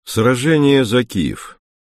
Сражение за Киев.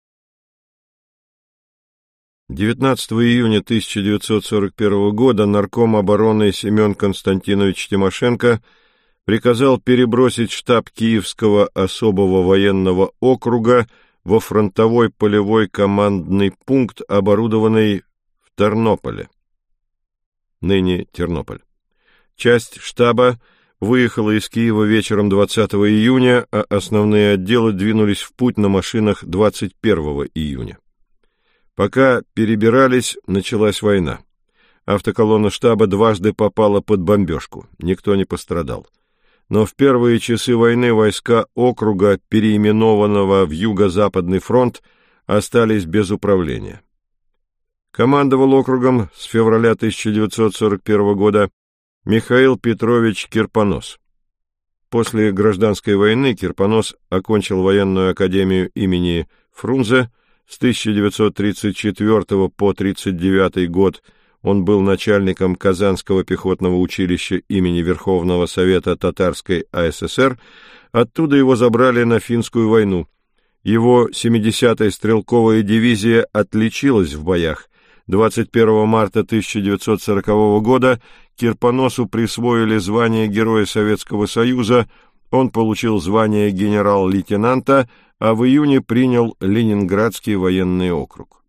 19 июня 1941 года нарком обороны Семен Константинович Тимошенко приказал перебросить штаб Киевского особого военного округа во фронтовой полевой командный пункт, оборудованный в Тернополе, ныне Тернополь. Часть штаба выехала из Киева вечером 20 июня, а основные отделы двинулись в путь на машинах 21 июня. Пока перебирались, началась война. Автоколонна штаба дважды попала под бомбежку, никто не пострадал. Но в первые часы войны войска округа, переименованного в Юго-Западный фронт, остались без управления. Командовал округом с февраля 1941 года Михаил Петрович Кирпонос. После гражданской войны Кирпонос окончил военную академию имени Фрунзе. С 1934 по 1939 год он был начальником Казанского пехотного училища имени Верховного Совета Татарской АССР. Оттуда его забрали на Финскую войну. Его 70-я стрелковая дивизия отличилась в боях. 21 марта 1940 года Кирпоносу присвоили звание Героя Советского Союза, он получил звание генерал-лейтенанта, а в июне принял Ленинградский военный округ.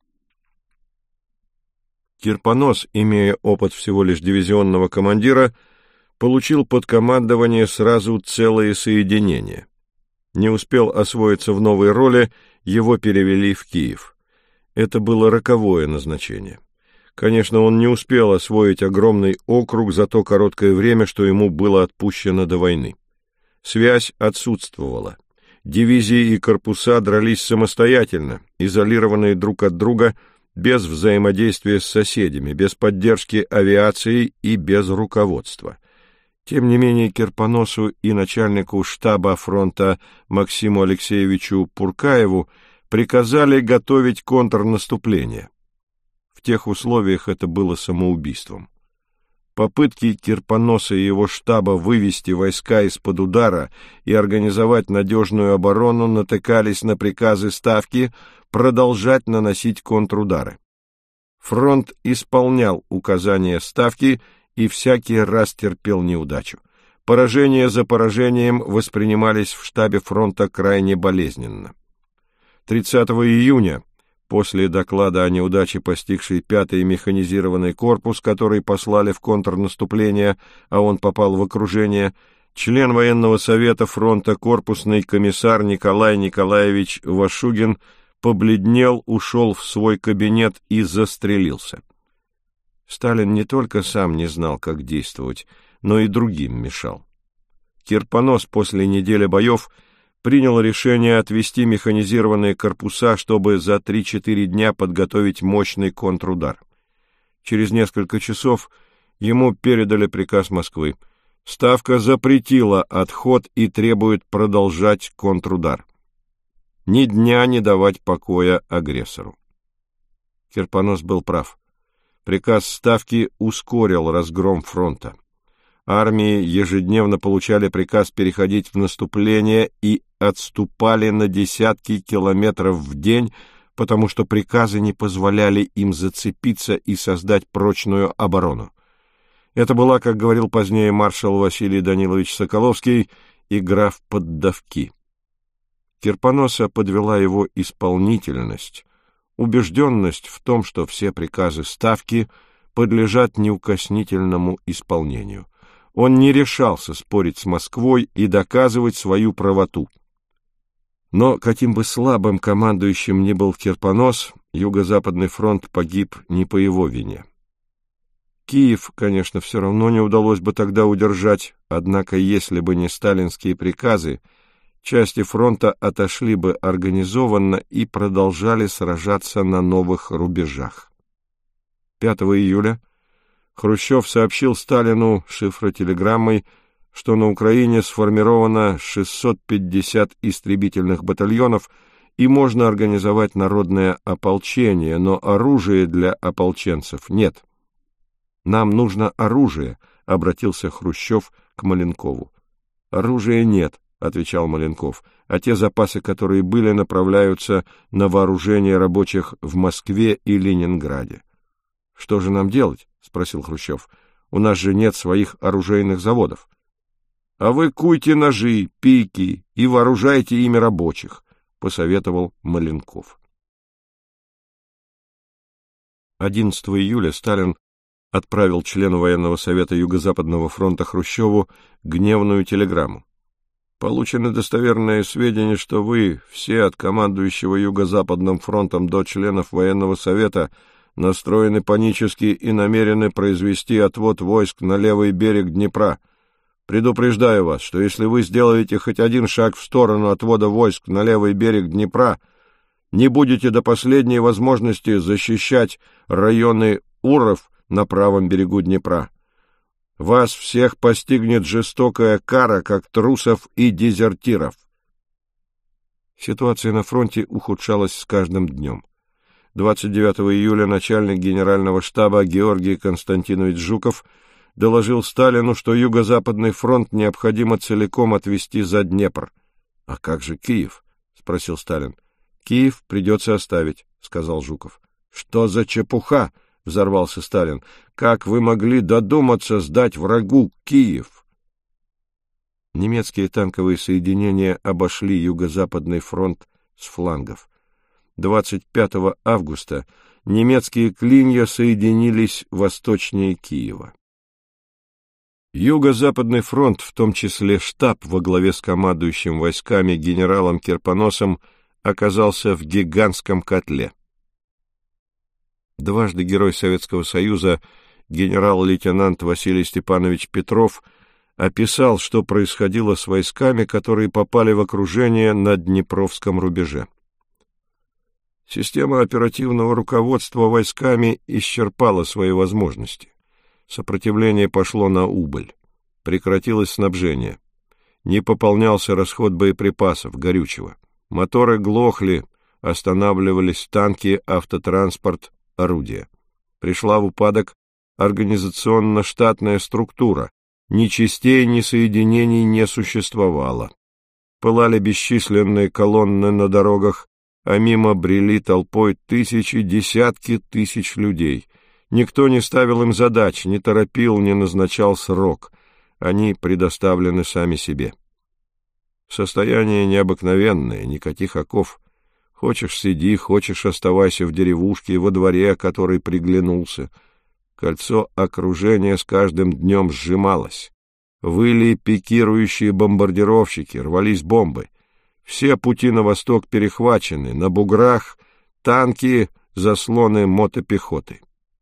Кирпонос, имея опыт всего лишь дивизионного командира, получил под командование сразу целые соединения. Не успел освоиться в новой роли, его перевели в Киев. Это было роковое назначение. Конечно, он не успел освоить огромный округ за то короткое время, что ему было отпущено до войны. Связь отсутствовала. Дивизии и корпуса дрались самостоятельно, изолированные друг от друга, без взаимодействия с соседями, без поддержки авиации и без руководства. Тем не менее, Кирпоносу и начальнику штаба фронта Максиму Алексеевичу Пуркаеву приказали готовить контрнаступление. В тех условиях это было самоубийством. Попытки Кирпоноса и его штаба вывести войска из-под удара и организовать надежную оборону натыкались на приказы Ставки продолжать наносить контрудары. Фронт исполнял указания Ставки и всякий раз терпел неудачу. Поражения за поражением воспринимались в штабе фронта крайне болезненно. 30 июня, после доклада о неудаче, постигшей 5-й механизированный корпус, который послали в контрнаступление, а он попал в окружение, член военного совета фронта корпусный комиссар Николай Николаевич Вашугин побледнел, ушел в свой кабинет и застрелился. Сталин не только сам не знал, как действовать, но и другим мешал. Кирпонос после недели боев принял решение отвести механизированные корпуса, чтобы за 3-4 дня подготовить мощный контрудар. Через несколько часов ему передали приказ Москвы. Ставка запретила отход и требует продолжать контрудар. Ни дня не давать покоя агрессору. Кирпонос был прав. Приказ Ставки ускорил разгром фронта. Армии ежедневно получали приказ переходить в наступление и отступали на десятки километров в день, потому что приказы не позволяли им зацепиться и создать прочную оборону. Это была, как говорил позднее маршал Василий Данилович Соколовский, игра в поддавки. Кирпоноса подвела его исполнительность, убежденность в том, что все приказы Ставки подлежат неукоснительному исполнению. Он не решался спорить с Москвой и доказывать свою правоту. Но каким бы слабым командующим ни был Кирпонос, Юго-Западный фронт погиб не по его вине. Киев, конечно, все равно не удалось бы тогда удержать, однако если бы не сталинские приказы, части фронта отошли бы организованно и продолжали сражаться на новых рубежах. 5 июля Хрущев сообщил Сталину шифротелеграммой, что на Украине сформировано 650 истребительных батальонов и можно организовать народное ополчение, но оружия для ополченцев нет. «Нам нужно оружие», — обратился Хрущев к Маленкову. «Оружия нет», отвечал Маленков, — а те запасы, которые были, направляются на вооружение рабочих в Москве и Ленинграде. — Что же нам делать? — спросил Хрущев. — У нас же нет своих оружейных заводов. — А вы куйте ножи, пики и вооружайте ими рабочих, — посоветовал Маленков. 11 июля Сталин отправил члену военного совета Юго-Западного фронта Хрущеву гневную телеграмму. Получены достоверные сведения, что вы, все от командующего Юго-Западным фронтом до членов военного совета, настроены панически и намерены произвести отвод войск на левый берег Днепра. Предупреждаю вас, что если вы сделаете хоть один шаг в сторону отвода войск на левый берег Днепра, не будете до последней возможности защищать районы Уров на правом берегу Днепра. Вас всех постигнет жестокая кара, как трусов и дезертиров. Ситуация на фронте ухудшалась с каждым днем. 29 июля начальник генерального штаба Георгий Константинович Жуков доложил Сталину, что Юго-Западный фронт необходимо целиком отвести за Днепр. — А как же Киев? — спросил Сталин. — Киев придется оставить, — сказал Жуков. — Что за чепуха? — взорвался Сталин. — Как вы могли додуматься сдать врагу Киев? Немецкие танковые соединения обошли Юго-Западный фронт с флангов. 25 августа немецкие клинья соединились восточнее Киева. Юго-Западный фронт, в том числе штаб во главе с командующим войсками генералом Кирпоносом, оказался в гигантском котле. Дважды Герой Советского Союза генерал-лейтенант Василий Степанович Петров описал, что происходило с войсками, которые попали в окружение на Днепровском рубеже. Система оперативного руководства войсками исчерпала свои возможности. Сопротивление пошло на убыль. Прекратилось снабжение. Не пополнялся расход боеприпасов, горючего. Моторы глохли, останавливались танки, автотранспорт, орудия. Пришла в упадок организационно-штатная структура. Ни частей, ни соединений не существовало. Пылали бесчисленные колонны на дорогах, а мимо брели толпой тысячи, десятки тысяч людей. Никто не ставил им задач, не торопил, не назначал срок. Они предоставлены сами себе. Состояние необыкновенное, никаких оков. Хочешь — сиди, хочешь — оставайся в деревушке, во дворе, который приглянулся. Кольцо окружения с каждым днем сжималось. Выли пикирующие бомбардировщики, рвались бомбы. Все пути на восток перехвачены, на буграх танки, заслоны мотопехоты.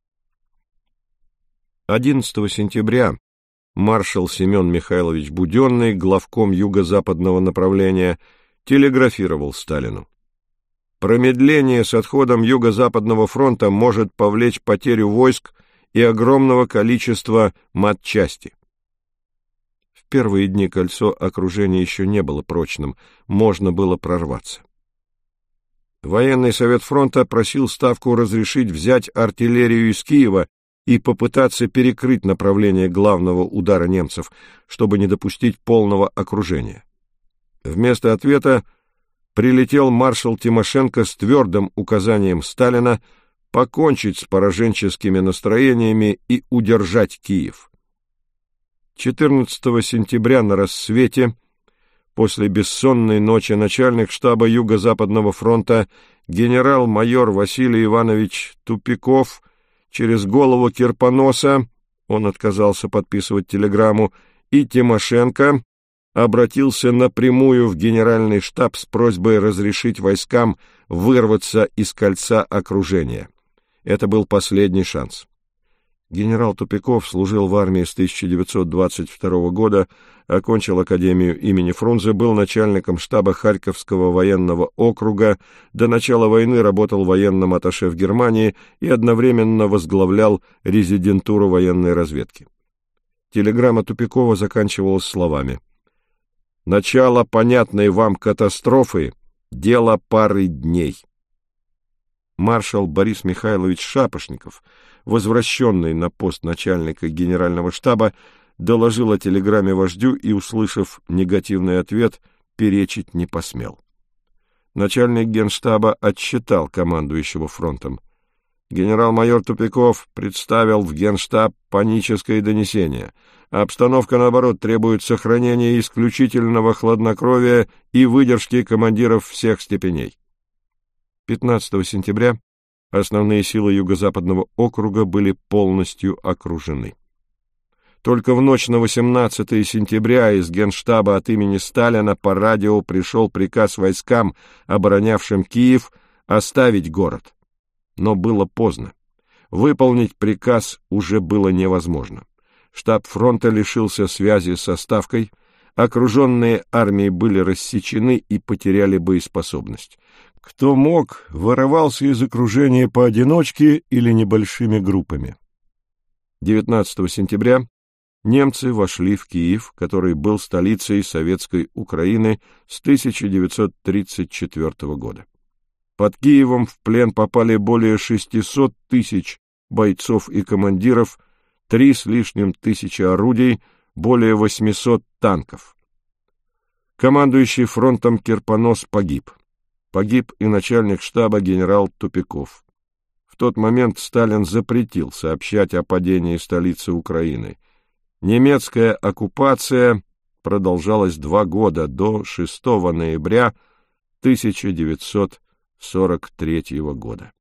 11 сентября маршал Семен Михайлович Буденный, главком юго-западного направления, телеграфировал Сталину. Промедление с отходом Юго-Западного фронта может повлечь потерю войск и огромного количества матчасти. В первые дни кольцо окружения еще не было прочным, можно было прорваться. Военный совет фронта просил Ставку разрешить взять артиллерию из Киева и попытаться перекрыть направление главного удара немцев, чтобы не допустить полного окружения. Вместо ответа прилетел маршал Тимошенко с твердым указанием Сталина покончить с пораженческими настроениями и удержать Киев. 14 сентября на рассвете, после бессонной ночи, начальник штаба Юго-Западного фронта генерал-майор Василий Иванович Тупиков через голову Кирпоноса, он отказался подписывать телеграмму, и Тимошенко обратился напрямую в генеральный штаб с просьбой разрешить войскам вырваться из кольца окружения. Это был последний шанс. Генерал Тупиков служил в армии с 1922 года, окончил Академию имени Фрунзе, был начальником штаба Харьковского военного округа, до начала войны работал военным атташе в Германии и одновременно возглавлял резидентуру военной разведки. Телеграмма Тупикова заканчивалась словами: «Начало понятной вам катастрофы — дело пары дней». Маршал Борис Михайлович Шапошников, возвращенный на пост начальника генерального штаба, доложил о телеграмме вождю и, услышав негативный ответ, перечить не посмел. Начальник генштаба отчитал командующего фронтом. Генерал-майор Тупиков представил в генштаб паническое донесение. Обстановка, наоборот, требует сохранения исключительного хладнокровия и выдержки командиров всех степеней. 15 сентября основные силы Юго-Западного округа были полностью окружены. Только в ночь на 18 сентября из Генштаба от имени Сталина по радио пришел приказ войскам, оборонявшим Киев, оставить город. Но было поздно. Выполнить приказ уже было невозможно. Штаб фронта лишился связи со Ставкой, окруженные армии были рассечены и потеряли боеспособность. Кто мог, вырывался из окружения поодиночке или небольшими группами. 19 сентября немцы вошли в Киев, который был столицей Советской Украины с 1934 года. Под Киевом в плен попали более 600 тысяч бойцов и командиров, 3 с лишним тысячи орудий, более 800 танков. Командующий фронтом Кирпонос погиб. Погиб и начальник штаба генерал Тупиков. В тот момент Сталин запретил сообщать о падении столицы Украины. Немецкая оккупация продолжалась 2 года, до 6 ноября 1943 года.